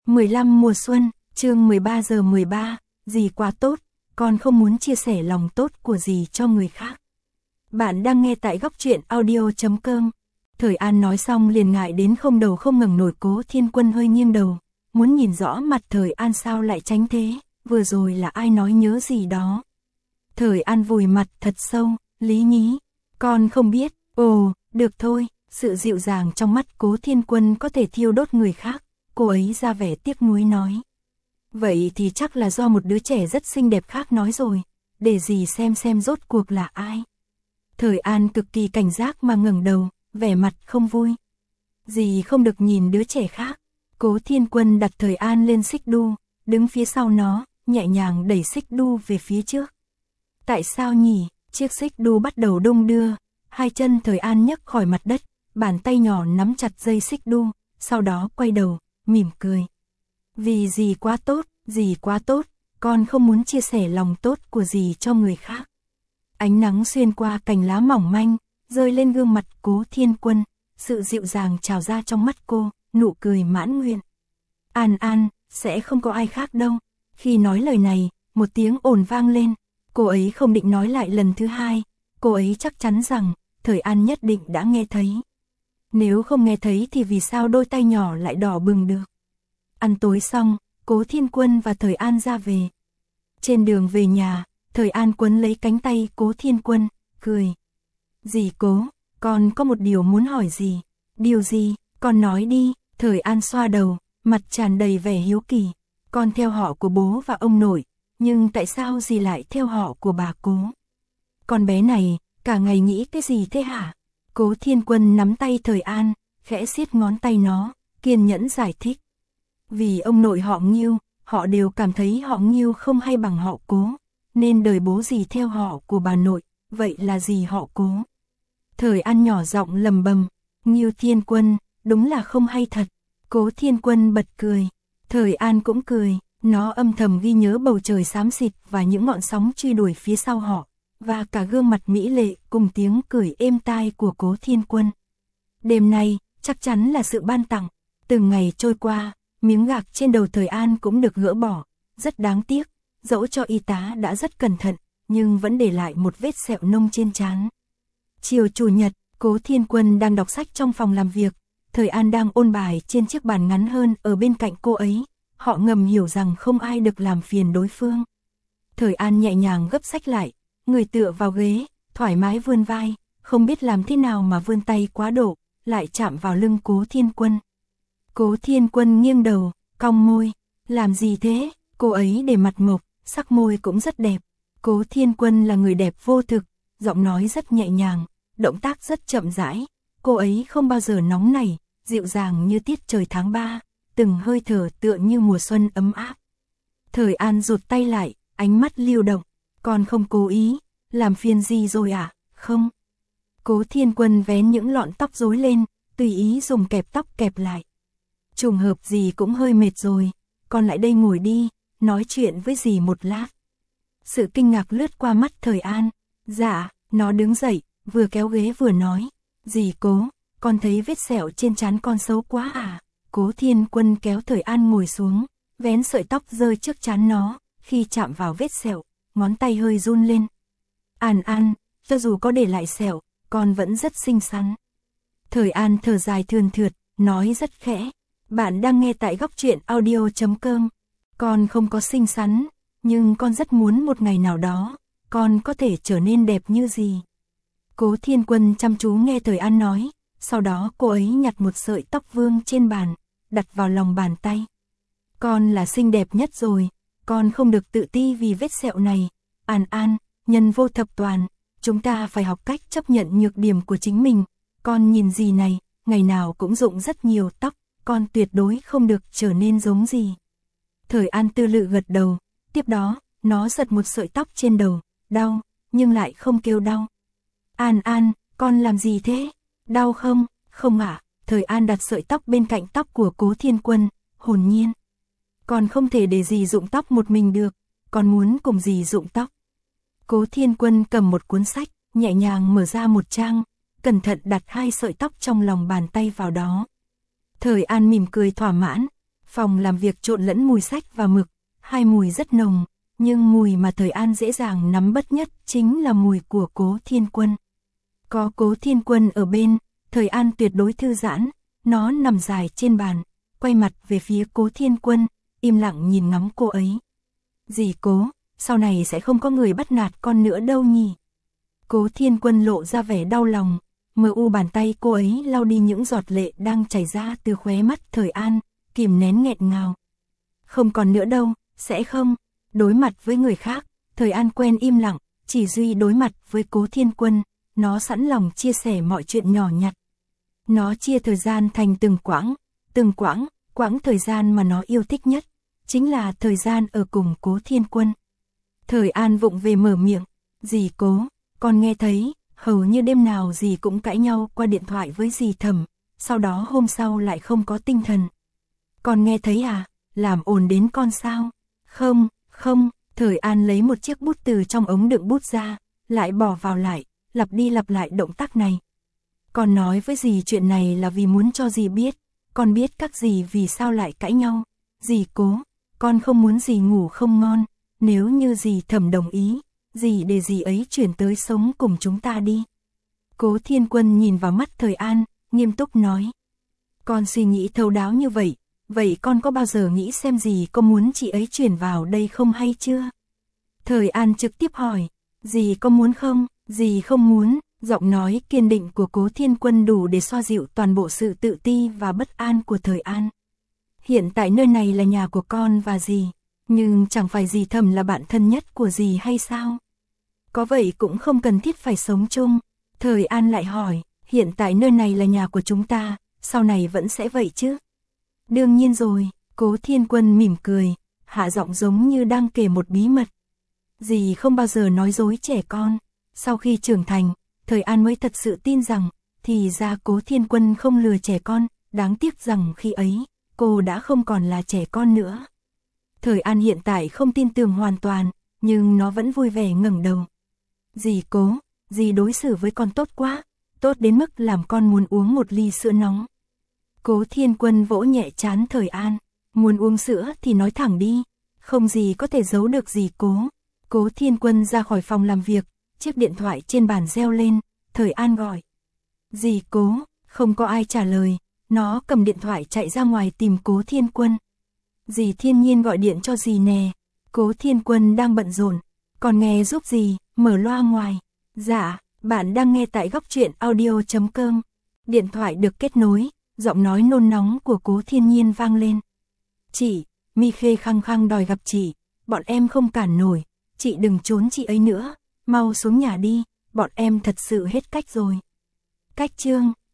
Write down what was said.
15 mùa xuân, chương 13 giờ 13, dì quá tốt, con không muốn chia sẻ lòng tốt của dì cho người khác. Bạn đang nghe tại góc truyện audio.com. Thời An nói xong liền ngại đến không đầu không ngẩng nổi. Cố Thiên Quân hơi nghiêng đầu, muốn nhìn rõ mặt Thời An sao lại tránh thế, vừa rồi là ai nói nhớ gì đó. Thời An vùi mặt thật sâu, lý nhí, con không biết, ồ, được thôi, sự dịu dàng trong mắt Cố Thiên Quân có thể thiêu đốt người khác, cô ấy ra vẻ tiếc nuối nói. Vậy thì chắc là do một đứa trẻ rất xinh đẹp khác nói rồi, để dì xem rốt cuộc là ai. Thời An cực kỳ cảnh giác mà ngẩng đầu, vẻ mặt không vui. Dì không được nhìn đứa trẻ khác. Cố Thiên Quân đặt Thời An lên xích đu, đứng phía sau nó, nhẹ nhàng đẩy xích đu về phía trước. Tại sao nhỉ? Chiếc xích đu bắt đầu đung đưa, hai chân Thời An nhấc khỏi mặt đất, bàn tay nhỏ nắm chặt dây xích đu, sau đó quay đầu, mỉm cười. Vì dì quá tốt, con không muốn chia sẻ lòng tốt của dì cho người khác. Ánh nắng xuyên qua cành lá mỏng manh, rơi lên gương mặt Cố Thiên Quân, sự dịu dàng trào ra trong mắt cô, nụ cười mãn nguyện. An, sẽ không có ai khác đâu. Khi nói lời này, một tiếng ồn vang lên, cô ấy không định nói lại lần thứ hai, cô ấy chắc chắn rằng, Thời An nhất định đã nghe thấy. Nếu không nghe thấy thì vì sao đôi tay nhỏ lại đỏ bừng được. Ăn tối xong, Cố Thiên Quân và Thời An ra về. Trên đường về nhà, Thời An quấn lấy cánh tay Cố Thiên Quân, cười. Dì Cố, con có một điều muốn hỏi dì. Điều gì, con nói đi. Thời An xoa đầu, mặt tràn đầy vẻ hiếu kỳ. Con theo họ của bố và ông nội, nhưng tại sao dì lại theo họ của bà Cố? Con bé này, cả ngày nghĩ cái gì thế hả? Cố Thiên Quân nắm tay Thời An, khẽ siết ngón tay nó, kiên nhẫn giải thích. Vì ông nội họ Ngưu, họ đều cảm thấy họ Ngưu không hay bằng họ Cố, nên đời bố dì theo họ của bà nội, vậy là dì họ Cố. Thời An nhỏ giọng lầm bầm, Ngưu Thiên Quân, đúng là không hay thật. Cố Thiên Quân bật cười, Thời An cũng cười, nó âm thầm ghi nhớ bầu trời xám xịt và những ngọn sóng truy đuổi phía sau họ, và cả gương mặt mỹ lệ cùng tiếng cười êm tai của Cố Thiên Quân. Đêm nay, chắc chắn là sự ban tặng. Từng ngày trôi qua, miếng gạc trên đầu Thời An cũng được gỡ bỏ, rất đáng tiếc, dẫu cho y tá đã rất cẩn thận, nhưng vẫn để lại một vết sẹo nông trên trán. Chiều Chủ nhật, Cố Thiên Quân đang đọc sách trong phòng làm việc, Thời An đang ôn bài trên chiếc bàn ngắn hơn ở bên cạnh cô ấy, họ ngầm hiểu rằng không ai được làm phiền đối phương. Thời An nhẹ nhàng gấp sách lại, người tựa vào ghế, thoải mái vươn vai, không biết làm thế nào mà vươn tay quá độ, lại chạm vào lưng Cố Thiên Quân. Cố Thiên Quân nghiêng đầu, cong môi, làm gì thế? Cô ấy để mặt mộc, sắc môi cũng rất đẹp. Cố Thiên Quân là người đẹp vô thực, giọng nói rất nhẹ nhàng, động tác rất chậm rãi. Cô ấy không bao giờ nóng nảy, dịu dàng như tiết trời tháng 3, từng hơi thở tựa như mùa xuân ấm áp. Thời An rụt tay lại, ánh mắt lưu động, con không cố ý, làm phiền gì rồi à? Không. Cố Thiên Quân vén những lọn tóc rối lên, tùy ý dùng kẹp tóc kẹp lại. Trùng hợp dì cũng hơi mệt rồi, con lại đây ngồi đi, nói chuyện với dì một lát. Sự kinh ngạc lướt qua mắt Thời An. Dạ, nó đứng dậy, vừa kéo ghế vừa nói. Dì Cố, con thấy vết sẹo trên trán con xấu quá à? Cố Thiên Quân kéo Thời An ngồi xuống, vén sợi tóc rơi trước trán nó, khi chạm vào vết sẹo, ngón tay hơi run lên. An, cho dù có để lại sẹo, con vẫn rất xinh xắn. Thời An thở dài thườn thượt, nói rất khẽ. Bạn đang nghe tại góc truyện audio.com. Con không có xinh xắn, nhưng con rất muốn một ngày nào đó, con có thể trở nên đẹp như dì. Cố Thiên Quân chăm chú nghe Thời An nói, sau đó cô ấy nhặt một sợi tóc vương trên bàn, đặt vào lòng bàn tay. Con là xinh đẹp nhất rồi, con không được tự ti vì vết sẹo này. An, nhân vô thập toàn, chúng ta phải học cách chấp nhận nhược điểm của chính mình. Con nhìn dì này, ngày nào cũng rụng rất nhiều tóc, con tuyệt đối không được trở nên giống dì. Thời An tư lự gật đầu, tiếp đó, nó giật một sợi tóc trên đầu, đau, nhưng lại không kêu đau. An, con làm gì thế? Đau không? Không ạ. Thời An đặt sợi tóc bên cạnh tóc của Cố Thiên Quân, hồn nhiên. Con không thể để dì rụng tóc một mình được, con muốn cùng dì rụng tóc. Cố Thiên Quân cầm một cuốn sách, nhẹ nhàng mở ra một trang, cẩn thận đặt hai sợi tóc trong lòng bàn tay vào đó. Thời An mỉm cười thỏa mãn, Phòng làm việc trộn lẫn mùi sách và mực, hai mùi rất nồng, nhưng mùi mà Thời An dễ dàng nắm bắt nhất chính là mùi của Cố Thiên Quân. Có Cố Thiên Quân ở bên, Thời An tuyệt đối thư giãn, nó nằm dài trên bàn, quay mặt về phía Cố Thiên Quân, im lặng nhìn ngắm cô ấy. Dì Cố, sau này sẽ không có người bắt nạt con nữa đâu nhỉ? Cố Thiên Quân lộ ra vẻ đau lòng, mờ u bàn tay cô ấy lau đi những giọt lệ đang chảy ra từ khóe mắt Thời An, kìm nén nghẹn ngào. Không còn nữa đâu, sẽ không. Đối mặt với người khác, Thời An quen im lặng, chỉ duy đối mặt với Cố Thiên Quân, nó sẵn lòng chia sẻ mọi chuyện nhỏ nhặt. Nó chia thời gian thành từng quãng thời gian mà nó yêu thích nhất, chính là thời gian ở cùng Cố Thiên Quân. Thời An vụng về mở miệng, dì Cố, con nghe thấy, hầu như đêm nào dì cũng cãi nhau qua điện thoại với dì Thẩm, sau đó hôm sau lại không có tinh thần. Con nghe thấy à, làm ồn đến con sao? Không, Thời An lấy một chiếc bút từ trong ống đựng bút ra, lại bỏ vào lại, lặp đi lặp lại động tác này. Con nói với dì chuyện này là vì muốn cho dì biết, con biết các dì vì sao lại cãi nhau. Dì Cố, con không muốn dì ngủ không ngon, nếu như dì Thẩm đồng ý, dì để dì ấy chuyển tới sống cùng chúng ta đi. Cố Thiên Quân nhìn vào mắt Thời An, nghiêm túc nói. Con suy nghĩ thấu đáo như vậy, vậy con có bao giờ nghĩ xem dì có muốn chị ấy chuyển vào đây không hay chưa? Thời An trực tiếp hỏi, dì có muốn không? Dì không muốn. Giọng nói kiên định của Cố Thiên Quân đủ để xoa dịu toàn bộ sự tự ti và bất an của Thời An. Hiện tại nơi này là nhà của con và dì, nhưng chẳng phải dì Thẩm là bạn thân nhất của dì hay sao? Có vậy cũng không cần thiết phải sống chung. Thời An lại hỏi, hiện tại nơi này là nhà của chúng ta, sau này vẫn sẽ vậy chứ? Đương nhiên rồi, Cố Thiên Quân mỉm cười, hạ giọng giống như đang kể một bí mật. Dì không bao giờ nói dối trẻ con. Sau khi trưởng thành, Thời An mới thật sự tin rằng, thì ra Cố Thiên Quân không lừa trẻ con, đáng tiếc rằng khi ấy, cô đã không còn là trẻ con nữa. Thời An hiện tại không tin tưởng hoàn toàn, nhưng nó vẫn vui vẻ ngẩng đầu. Dì Cố, dì đối xử với con tốt quá, tốt đến mức làm con muốn uống một ly sữa nóng. Cố Thiên Quân vỗ nhẹ trán Thời An, muốn uống sữa thì nói thẳng đi, không gì có thể giấu được dì Cố. Cố Thiên Quân ra khỏi phòng làm việc, chiếc điện thoại trên bàn reo lên, Thời An gọi. Dì Cố, không có ai trả lời, nó cầm điện thoại chạy ra ngoài tìm Cố Thiên Quân. Dì Thiên Nhiên gọi điện cho dì nè, Cố Thiên Quân đang bận rộn, còn nghe giúp dì, mở loa ngoài. Dạ, bạn đang nghe tại góc truyện audio.com. Điện thoại được kết nối, giọng nói nôn nóng của Cố Thiên Nhiên vang lên. Chị, Mi Khê khăng khăng đòi gặp chị, bọn em không cản nổi, chị đừng trốn chị ấy nữa, mau xuống nhà đi, bọn em thật sự hết cách rồi. Cách chương